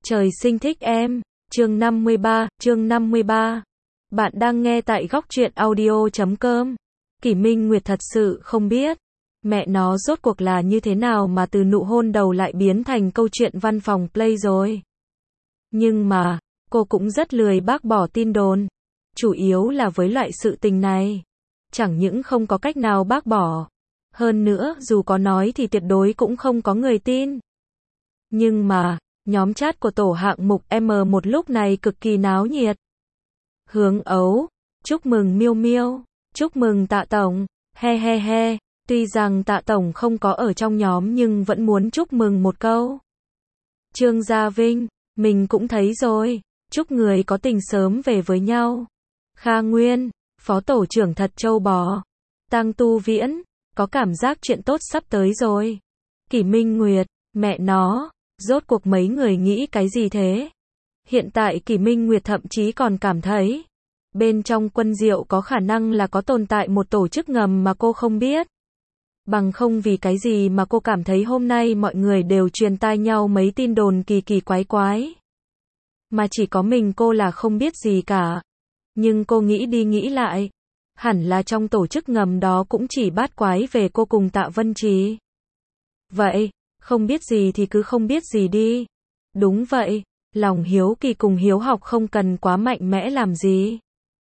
Trời sinh thích em. Chương 53. Bạn đang nghe tại góc truyện audio.com. Kỷ Minh Nguyệt thật sự không biết, mẹ nó rốt cuộc là như thế nào mà từ nụ hôn đầu lại biến thành câu chuyện văn phòng play rồi. Nhưng mà, cô cũng rất lười bác bỏ tin đồn. Chủ yếu là với loại sự tình này, chẳng những không có cách nào bác bỏ, hơn nữa dù có nói thì tuyệt đối cũng không có người tin. Nhưng mà, nhóm chat của tổ hạng mục M1 lúc này cực kỳ náo nhiệt. Hướng ấu, chúc mừng Miêu Miêu, chúc mừng Tạ Tổng, he he he, tuy rằng Tạ Tổng không có ở trong nhóm nhưng vẫn muốn chúc mừng một câu. Trương Gia Vinh, mình cũng thấy rồi, chúc người có tình sớm về với nhau. Kha Nguyên, phó tổ trưởng thật trâu bò. Tăng Tu Viễn, có cảm giác chuyện tốt sắp tới rồi. Kỷ Minh Nguyệt, mẹ nó, rốt cuộc mấy người nghĩ cái gì thế? Hiện tại Kỷ Minh Nguyệt thậm chí còn cảm thấy, bên trong Quân Diệu có khả năng là có tồn tại một tổ chức ngầm mà cô không biết. Bằng không vì cái gì mà cô cảm thấy hôm nay mọi người đều truyền tai nhau mấy tin đồn kỳ kỳ quái quái. Mà chỉ có mình cô là không biết gì cả. Nhưng cô nghĩ đi nghĩ lại, hẳn là trong tổ chức ngầm đó cũng chỉ bát quái về cô cùng Tạ Vân Trì. Vậy, không biết gì thì cứ không biết gì đi. Đúng vậy, lòng hiếu kỳ cùng hiếu học không cần quá mạnh mẽ làm gì.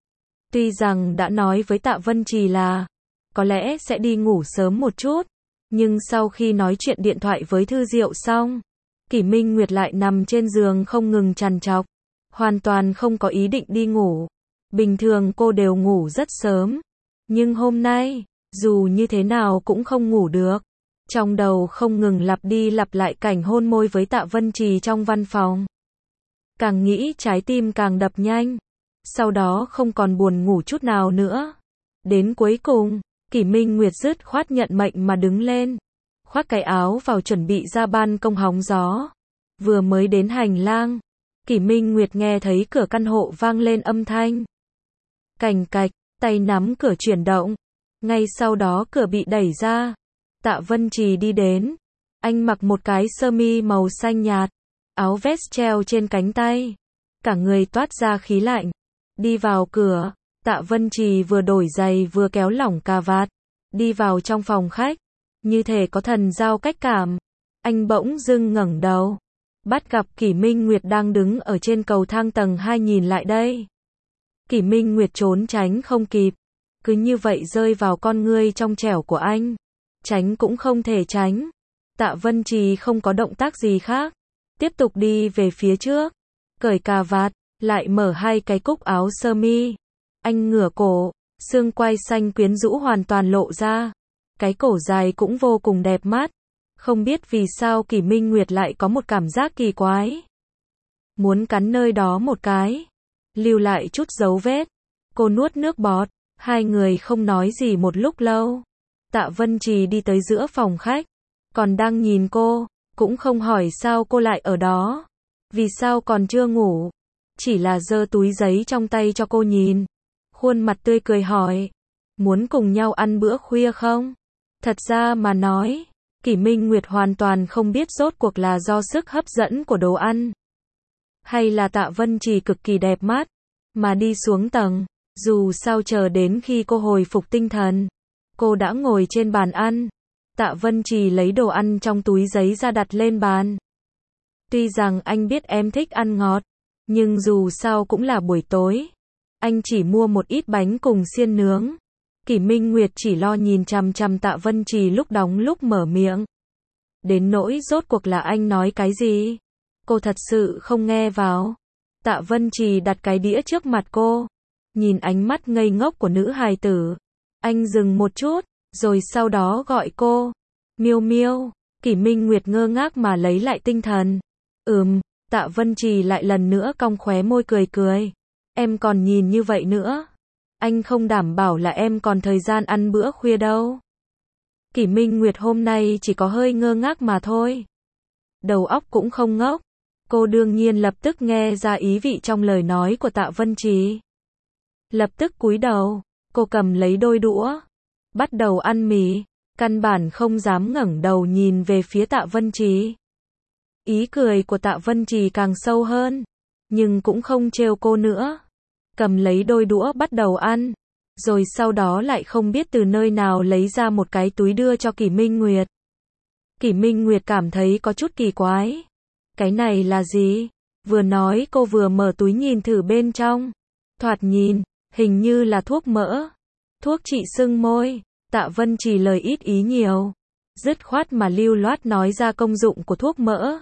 Tuy rằng đã nói với Tạ Vân Trì là, có lẽ sẽ đi ngủ sớm một chút, nhưng sau khi nói chuyện điện thoại với Thư Diệu xong, Kỷ Minh Nguyệt lại nằm trên giường không ngừng trằn trọc, hoàn toàn không có ý định đi ngủ. Bình thường cô đều ngủ rất sớm, nhưng hôm nay, dù như thế nào cũng không ngủ được. Trong đầu không ngừng lặp đi lặp lại cảnh hôn môi với Tạ Vân Trì trong văn phòng. Càng nghĩ trái tim càng đập nhanh, sau đó không còn buồn ngủ chút nào nữa. Đến cuối cùng, Kỷ Minh Nguyệt dứt khoát nhận mệnh mà đứng lên, khoác cái áo vào chuẩn bị ra ban công hóng gió. Vừa mới đến hành lang, Kỷ Minh Nguyệt nghe thấy cửa căn hộ vang lên âm thanh. Cành cạch, tay nắm cửa chuyển động. Ngay sau đó cửa bị đẩy ra. Tạ Vân Trì đi đến. Anh mặc một cái sơ mi màu xanh nhạt, áo vest treo trên cánh tay, cả người toát ra khí lạnh. Đi vào cửa, Tạ Vân Trì vừa đổi giày vừa kéo lỏng cà vạt, đi vào trong phòng khách, như thể có thần giao cách cảm. Anh bỗng dưng ngẩng đầu, bắt gặp Kỷ Minh Nguyệt đang đứng ở trên cầu thang tầng 2 nhìn lại đây. Kỷ Minh Nguyệt trốn tránh không kịp, cứ như vậy rơi vào con ngươi trong trẻo của anh. Tránh cũng không thể tránh. Tạ Vân Trì không có động tác gì khác, tiếp tục đi về phía trước, cởi cà vạt, lại mở hai cái cúc áo sơ mi. Anh ngửa cổ, xương quai xanh quyến rũ hoàn toàn lộ ra, cái cổ dài cũng vô cùng đẹp mắt. Không biết vì sao Kỷ Minh Nguyệt lại có một cảm giác kỳ quái, muốn cắn nơi đó một cái, lưu lại chút dấu vết. Cô nuốt nước bọt, hai người không nói gì một lúc lâu. Tạ Vân Trì đi tới giữa phòng khách, còn đang nhìn cô, cũng không hỏi sao cô lại ở đó, vì sao còn chưa ngủ, chỉ là giơ túi giấy trong tay cho cô nhìn, khuôn mặt tươi cười hỏi, muốn cùng nhau ăn bữa khuya không? Thật ra mà nói, Kỷ Minh Nguyệt hoàn toàn không biết rốt cuộc là do sức hấp dẫn của đồ ăn, hay là Tạ Vân Trì cực kỳ đẹp mắt, mà đi xuống tầng. Dù sao chờ đến khi cô hồi phục tinh thần, cô đã ngồi trên bàn ăn. Tạ Vân Trì lấy đồ ăn trong túi giấy ra đặt lên bàn. Tuy rằng anh biết em thích ăn ngọt, nhưng dù sao cũng là buổi tối. Anh chỉ mua một ít bánh cùng xiên nướng. Kỷ Minh Nguyệt chỉ lo nhìn chằm chằm Tạ Vân Trì lúc đóng lúc mở miệng. Đến nỗi rốt cuộc là anh nói cái gì, cô thật sự không nghe vào. Tạ Vân Trì đặt cái đĩa trước mặt cô, nhìn ánh mắt ngây ngốc của nữ hài tử. Anh dừng một chút, rồi sau đó gọi cô. Miêu Miêu. Kỷ Minh Nguyệt ngơ ngác mà lấy lại tinh thần. Tạ Vân Trì lại lần nữa cong khóe môi cười cười. Em còn nhìn như vậy nữa. Anh không đảm bảo là em còn thời gian ăn bữa khuya đâu. Kỷ Minh Nguyệt hôm nay chỉ có hơi ngơ ngác mà thôi. Đầu óc cũng không ngốc. Cô đương nhiên lập tức nghe ra ý vị trong lời nói của Tạ Vân Trì. Lập tức cúi đầu, cô cầm lấy đôi đũa, bắt đầu ăn mì, căn bản không dám ngẩng đầu nhìn về phía Tạ Vân Trì. Ý cười của Tạ Vân Trì càng sâu hơn, nhưng cũng không trêu cô nữa. Cầm lấy đôi đũa bắt đầu ăn, rồi sau đó lại không biết từ nơi nào lấy ra một cái túi đưa cho Kỷ Minh Nguyệt. Kỷ Minh Nguyệt cảm thấy có chút kỳ quái. Cái này là gì? Vừa nói cô vừa mở túi nhìn thử bên trong. Thoạt nhìn, hình như là thuốc mỡ. Thuốc trị sưng môi. Tạ Vân Trì lời ít ý nhiều, dứt khoát mà lưu loát nói ra công dụng của thuốc mỡ.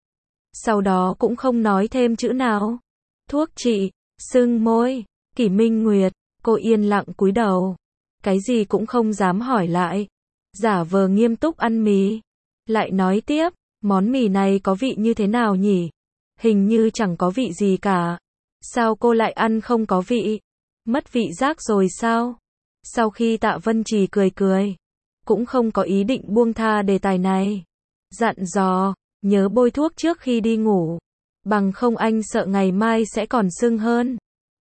Sau đó cũng không nói thêm chữ nào. Thuốc trị sưng môi. Kỷ Minh Nguyệt, cô yên lặng cúi đầu, cái gì cũng không dám hỏi lại, giả vờ nghiêm túc ăn mì. Lại nói tiếp, món mì này có vị như thế nào nhỉ? Hình như chẳng có vị gì cả. Sao cô lại ăn không có vị? Mất vị giác rồi sao? Sau khi Tạ Vân Trì cười cười, cũng không có ý định buông tha đề tài này. Dặn dò, nhớ bôi thuốc trước khi đi ngủ, bằng không anh sợ ngày mai sẽ còn sưng hơn.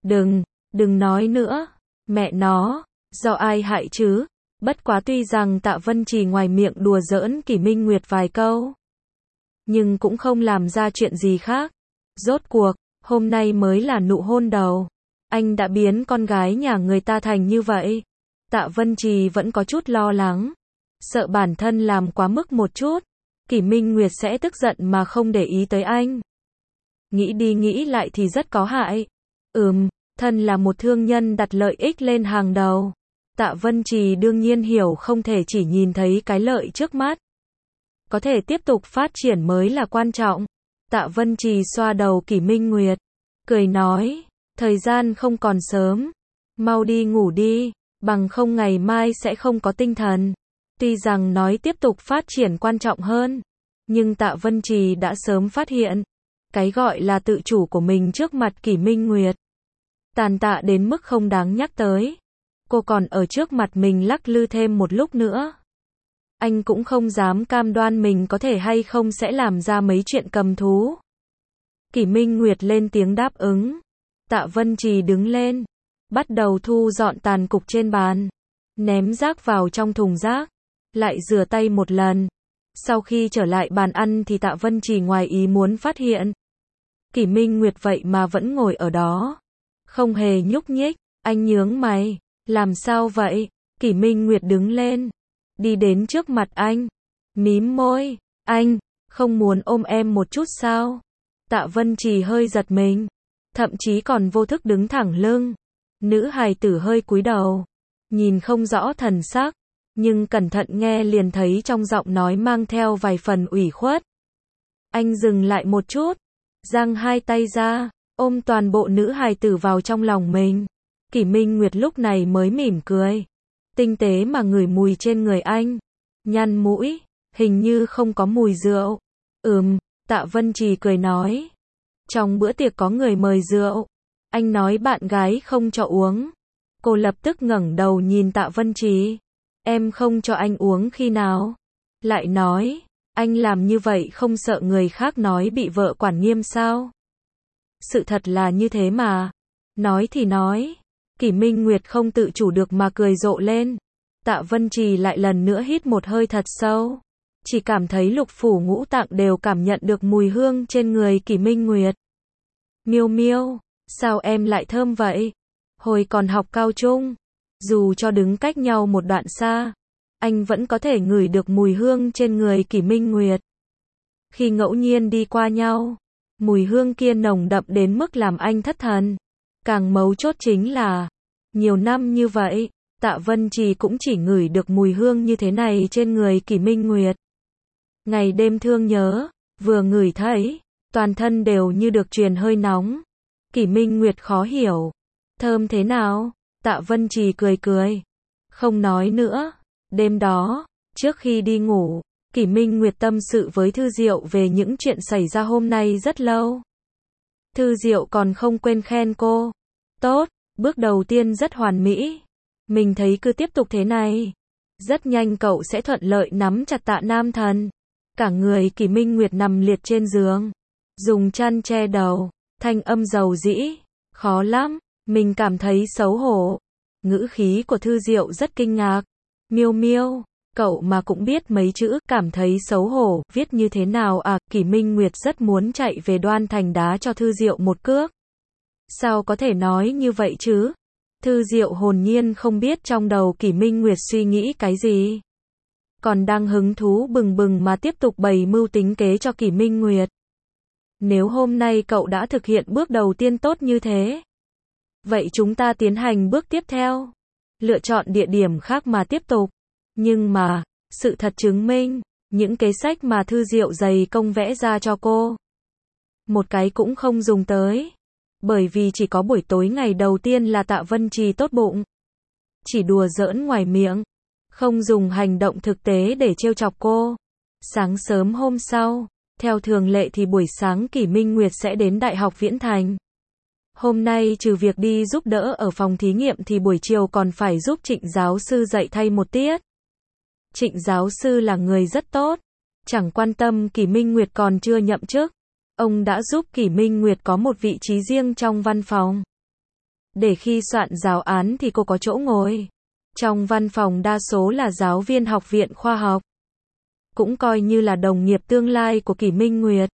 Đừng nói nữa, mẹ nó, do ai hại chứ? Bất quá tuy rằng Tạ Vân Trì ngoài miệng đùa giỡn Kỷ Minh Nguyệt vài câu, nhưng cũng không làm ra chuyện gì khác. Rốt cuộc, hôm nay mới là nụ hôn đầu, anh đã biến con gái nhà người ta thành như vậy. Tạ Vân Trì vẫn có chút lo lắng, sợ bản thân làm quá mức một chút, Kỷ Minh Nguyệt sẽ tức giận mà không để ý tới anh. Nghĩ đi nghĩ lại thì rất có hại. Thân là một thương nhân đặt lợi ích lên hàng đầu, Tạ Vân Trì đương nhiên hiểu không thể chỉ nhìn thấy cái lợi trước mắt. Có thể tiếp tục phát triển mới là quan trọng. Tạ Vân Trì xoa đầu Kỷ Minh Nguyệt, cười nói, thời gian không còn sớm, mau đi ngủ đi, bằng không ngày mai sẽ không có tinh thần. Tuy rằng nói tiếp tục phát triển quan trọng hơn, nhưng Tạ Vân Trì đã sớm phát hiện, cái gọi là tự chủ của mình trước mặt Kỷ Minh Nguyệt tàn tạ đến mức không đáng nhắc tới. Cô còn ở trước mặt mình lắc lư thêm một lúc nữa, anh cũng không dám cam đoan mình có thể hay không sẽ làm ra mấy chuyện cầm thú. Kỷ Minh Nguyệt lên tiếng đáp ứng. Tạ Vân Trì đứng lên, bắt đầu thu dọn tàn cục trên bàn, ném rác vào trong thùng rác, lại rửa tay một lần. Sau khi trở lại bàn ăn thì Tạ Vân Trì ngoài ý muốn phát hiện, Kỷ Minh Nguyệt vậy mà vẫn ngồi ở đó, không hề nhúc nhích. Anh nhướng mày, làm sao vậy? Kỷ Minh Nguyệt đứng lên, đi đến trước mặt anh, mím môi, anh, không muốn ôm em một chút sao? Tạ Vân Trì hơi giật mình, thậm chí còn vô thức đứng thẳng lưng. Nữ hài tử hơi cúi đầu, nhìn không rõ thần sắc, nhưng cẩn thận nghe liền thấy trong giọng nói mang theo vài phần ủy khuất. Anh dừng lại một chút, giang hai tay ra, ôm toàn bộ nữ hài tử vào trong lòng mình. Kỷ Minh Nguyệt lúc này mới mỉm cười, tinh tế mà ngửi mùi trên người anh, nhăn mũi, hình như không có mùi rượu. Tạ Vân Trì cười nói, trong bữa tiệc có người mời rượu, anh nói bạn gái không cho uống. Cô lập tức ngẩng đầu nhìn Tạ Vân Trì, em không cho anh uống khi nào? Lại nói, anh làm như vậy không sợ người khác nói bị vợ quản nghiêm sao? Sự thật là như thế mà. Nói thì nói, Kỷ Minh Nguyệt không tự chủ được mà cười rộ lên. Tạ Vân Trì lại lần nữa hít một hơi thật sâu, chỉ cảm thấy lục phủ ngũ tạng đều cảm nhận được mùi hương trên người Kỷ Minh Nguyệt. Miêu Miêu, sao em lại thơm vậy? Hồi còn học cao trung, dù cho đứng cách nhau một đoạn xa, anh vẫn có thể ngửi được mùi hương trên người Kỷ Minh Nguyệt. Khi ngẫu nhiên đi qua nhau, mùi hương kia nồng đậm đến mức làm anh thất thần. Càng mấu chốt chính là, nhiều năm như vậy, Tạ Vân Trì cũng chỉ ngửi được mùi hương như thế này trên người Kỷ Minh Nguyệt. Ngày đêm thương nhớ, vừa ngửi thấy, toàn thân đều như được truyền hơi nóng. Kỷ Minh Nguyệt khó hiểu, thơm thế nào? Tạ Vân Trì cười cười, không nói nữa. Đêm đó, trước khi đi ngủ, Kỷ Minh Nguyệt tâm sự với Thư Diệu về những chuyện xảy ra hôm nay rất lâu. Thư Diệu còn không quên khen cô. Tốt, bước đầu tiên rất hoàn mỹ. Mình thấy cứ tiếp tục thế này, rất nhanh cậu sẽ thuận lợi nắm chặt Tạ Nam Thần. Cả người Kỷ Minh Nguyệt nằm liệt trên giường, dùng chăn che đầu, thanh âm dầu dĩ. Khó lắm, mình cảm thấy xấu hổ. Ngữ khí của Thư Diệu rất kinh ngạc. Miêu Miêu, Cậu mà cũng biết mấy chữ, cảm thấy xấu hổ, viết như thế nào à, Kỷ Minh Nguyệt rất muốn chạy về Đoan Thành đá cho Thư Diệu một cước. Sao có thể nói như vậy chứ? Thư Diệu hồn nhiên không biết trong đầu Kỷ Minh Nguyệt suy nghĩ cái gì. Còn đang hứng thú bừng bừng mà tiếp tục bày mưu tính kế cho Kỷ Minh Nguyệt. Nếu hôm nay cậu đã thực hiện bước đầu tiên tốt như thế, vậy chúng ta tiến hành bước tiếp theo. Lựa chọn địa điểm khác mà tiếp tục. Nhưng mà, sự thật chứng minh, những kế sách mà Thư Diệu dày công vẽ ra cho cô, một cái cũng không dùng tới. Bởi vì chỉ có buổi tối ngày đầu tiên là Tạ Vân Trì tốt bụng. Chỉ đùa giỡn ngoài miệng, không dùng hành động thực tế để trêu chọc cô. Sáng sớm hôm sau, theo thường lệ thì buổi sáng Kỷ Minh Nguyệt sẽ đến Đại học Viễn Thành. Hôm nay trừ việc đi giúp đỡ ở phòng thí nghiệm thì buổi chiều còn phải giúp Trịnh giáo sư dạy thay một tiết. Trịnh giáo sư là người rất tốt, chẳng quan tâm Kỷ Minh Nguyệt còn chưa nhậm chức. Ông đã giúp Kỷ Minh Nguyệt có một vị trí riêng trong văn phòng. Để khi soạn giáo án thì cô có chỗ ngồi. Trong văn phòng đa số là giáo viên học viện khoa học. Cũng coi như là đồng nghiệp tương lai của Kỷ Minh Nguyệt.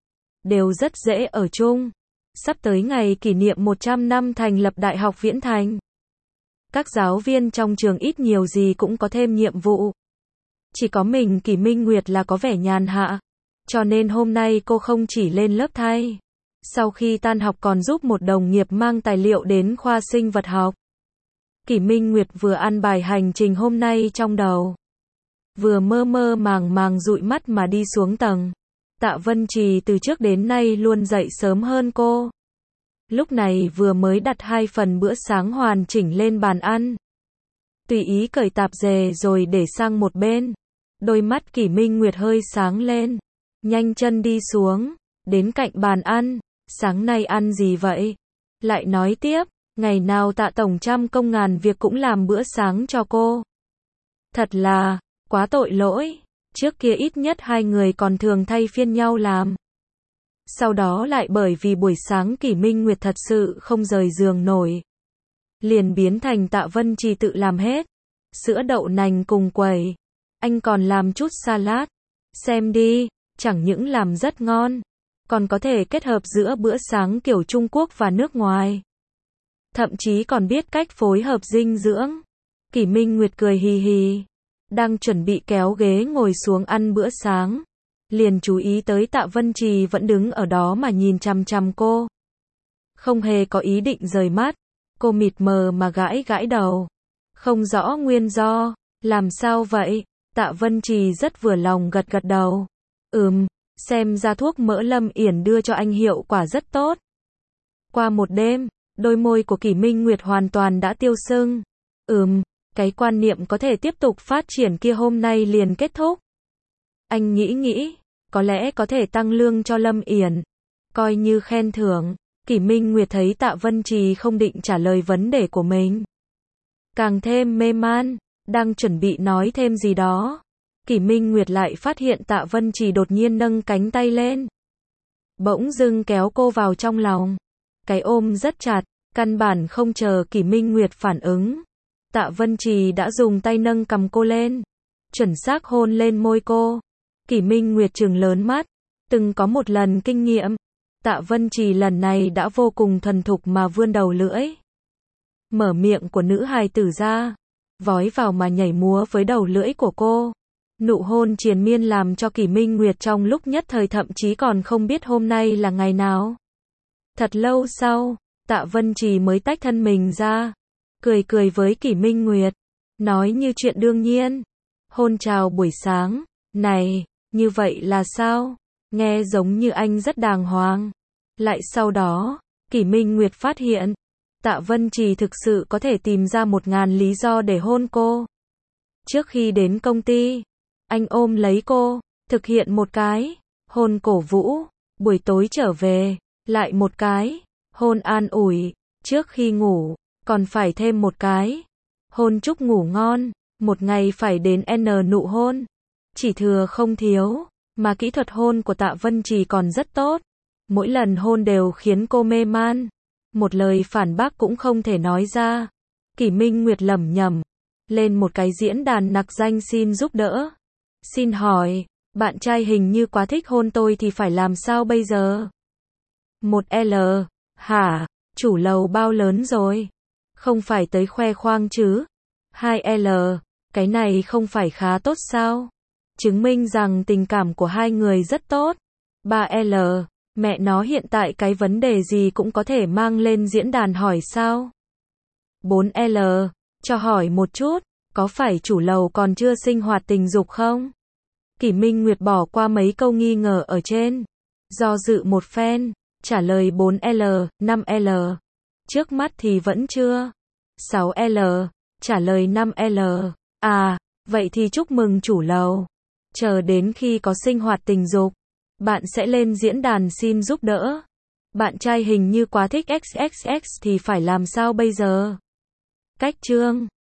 Đều rất dễ ở chung. Sắp tới ngày kỷ niệm 100 năm thành lập Đại học Viễn Thành. Các giáo viên trong trường ít nhiều gì cũng có thêm nhiệm vụ. Chỉ có mình Kỷ Minh Nguyệt là có vẻ nhàn hạ. Cho nên hôm nay cô không chỉ lên lớp thay. Sau khi tan học còn giúp một đồng nghiệp mang tài liệu đến khoa sinh vật học. Kỷ Minh Nguyệt vừa ăn bài hành trình hôm nay trong đầu. Vừa mơ mơ màng màng dụi mắt mà đi xuống tầng. Tạ Vân Trì từ trước đến nay luôn dậy sớm hơn cô. Lúc này vừa mới đặt 2 phần bữa sáng hoàn chỉnh lên bàn ăn. Tùy ý cởi tạp dề rồi để sang một bên. Đôi mắt Kỷ Minh Nguyệt hơi sáng lên. Nhanh chân đi xuống, đến cạnh bàn ăn. Sáng nay ăn gì vậy? Lại nói tiếp, ngày nào Tạ tổng trăm công ngàn việc cũng làm bữa sáng cho cô. Thật là, quá tội lỗi. Trước kia ít nhất 2 người còn thường thay phiên nhau làm. Sau đó lại bởi vì buổi sáng Kỷ Minh Nguyệt thật sự không rời giường nổi. Liền biến thành Tạ Vân Trì tự làm hết. Sữa đậu nành cùng quẩy. Anh còn làm chút salad. Xem đi, chẳng những làm rất ngon. Còn có thể kết hợp giữa bữa sáng kiểu Trung Quốc và nước ngoài. Thậm chí còn biết cách phối hợp dinh dưỡng. Kỷ Minh Nguyệt cười hì hì. Đang chuẩn bị kéo ghế ngồi xuống ăn bữa sáng. Liền chú ý tới Tạ Vân Trì vẫn đứng ở đó mà nhìn chằm chằm cô. Không hề có ý định rời mắt. Cô mịt mờ mà gãi gãi đầu. Không rõ nguyên do. Làm sao vậy? Tạ Vân Trì rất vừa lòng gật gật đầu. Xem ra thuốc mỡ Lâm Yển đưa cho anh hiệu quả rất tốt. Qua một đêm, đôi môi của Kỷ Minh Nguyệt hoàn toàn đã tiêu sưng. Cái quan niệm có thể tiếp tục phát triển kia hôm nay liền kết thúc. Anh nghĩ, có lẽ có thể tăng lương cho Lâm Yển. Coi như khen thưởng. Kỷ Minh Nguyệt thấy Tạ Vân Trì không định trả lời vấn đề của mình. Càng thêm mê man, đang chuẩn bị nói thêm gì đó. Kỷ Minh Nguyệt lại phát hiện Tạ Vân Trì đột nhiên nâng cánh tay lên. Bỗng dưng kéo cô vào trong lòng. Cái ôm rất chặt, căn bản không chờ Kỷ Minh Nguyệt phản ứng. Tạ Vân Trì đã dùng tay nâng cằm cô lên. Chuẩn xác hôn lên môi cô. Kỷ Minh Nguyệt trừng lớn mắt. Từng có một lần kinh nghiệm. Tạ Vân Trì lần này đã vô cùng thuần thục mà vươn đầu lưỡi. Mở miệng của nữ hài tử ra. Vói vào mà nhảy múa với đầu lưỡi của cô. Nụ hôn triền miên làm cho Kỷ Minh Nguyệt trong lúc nhất thời thậm chí còn không biết hôm nay là ngày nào. Thật lâu sau, Tạ Vân Trì mới tách thân mình ra. Cười với Kỷ Minh Nguyệt. Nói như chuyện đương nhiên. Hôn chào buổi sáng. Này, như vậy là sao? Nghe giống như anh rất đàng hoàng. Lại sau đó, Kỷ Minh Nguyệt phát hiện. Tạ Vân Trì thực sự có thể tìm ra 1000 lý do để hôn cô. Trước khi đến công ty, anh ôm lấy cô, thực hiện một cái. Hôn cổ vũ. Buổi tối trở về, lại một cái. Hôn an ủi. Trước khi ngủ, còn phải thêm một cái. Hôn chúc ngủ ngon. Một ngày phải đến N nụ hôn. Chỉ thừa không thiếu. Mà kỹ thuật hôn của Tạ Vân Trì còn rất tốt. Mỗi lần hôn đều khiến cô mê man. Một lời phản bác cũng không thể nói ra. Kỷ Minh Nguyệt lẩm nhẩm. lên một cái diễn đàn nặc danh xin giúp đỡ. Xin hỏi, bạn trai hình như quá thích hôn tôi thì phải làm sao bây giờ? 1L. Hả? Chủ lầu bao lớn rồi? Không phải tới khoe khoang chứ? 2L. Cái này không phải khá tốt sao? Chứng minh rằng tình cảm của hai người rất tốt. 3L. Mẹ nó hiện tại cái vấn đề gì cũng có thể mang lên diễn đàn hỏi sao? 4L. Cho hỏi một chút, có phải chủ lầu còn chưa sinh hoạt tình dục không? Kỷ Minh Nguyệt bỏ qua mấy câu nghi ngờ ở trên. Do dự một phen, trả lời 4L, 5L. Trước mắt thì vẫn chưa. 6L. Trả lời 5L. À, vậy thì chúc mừng chủ lầu. Chờ đến khi có sinh hoạt tình dục, bạn sẽ lên diễn đàn xin giúp đỡ. Bạn trai hình như quá thích XXX thì phải làm sao bây giờ? Cách chương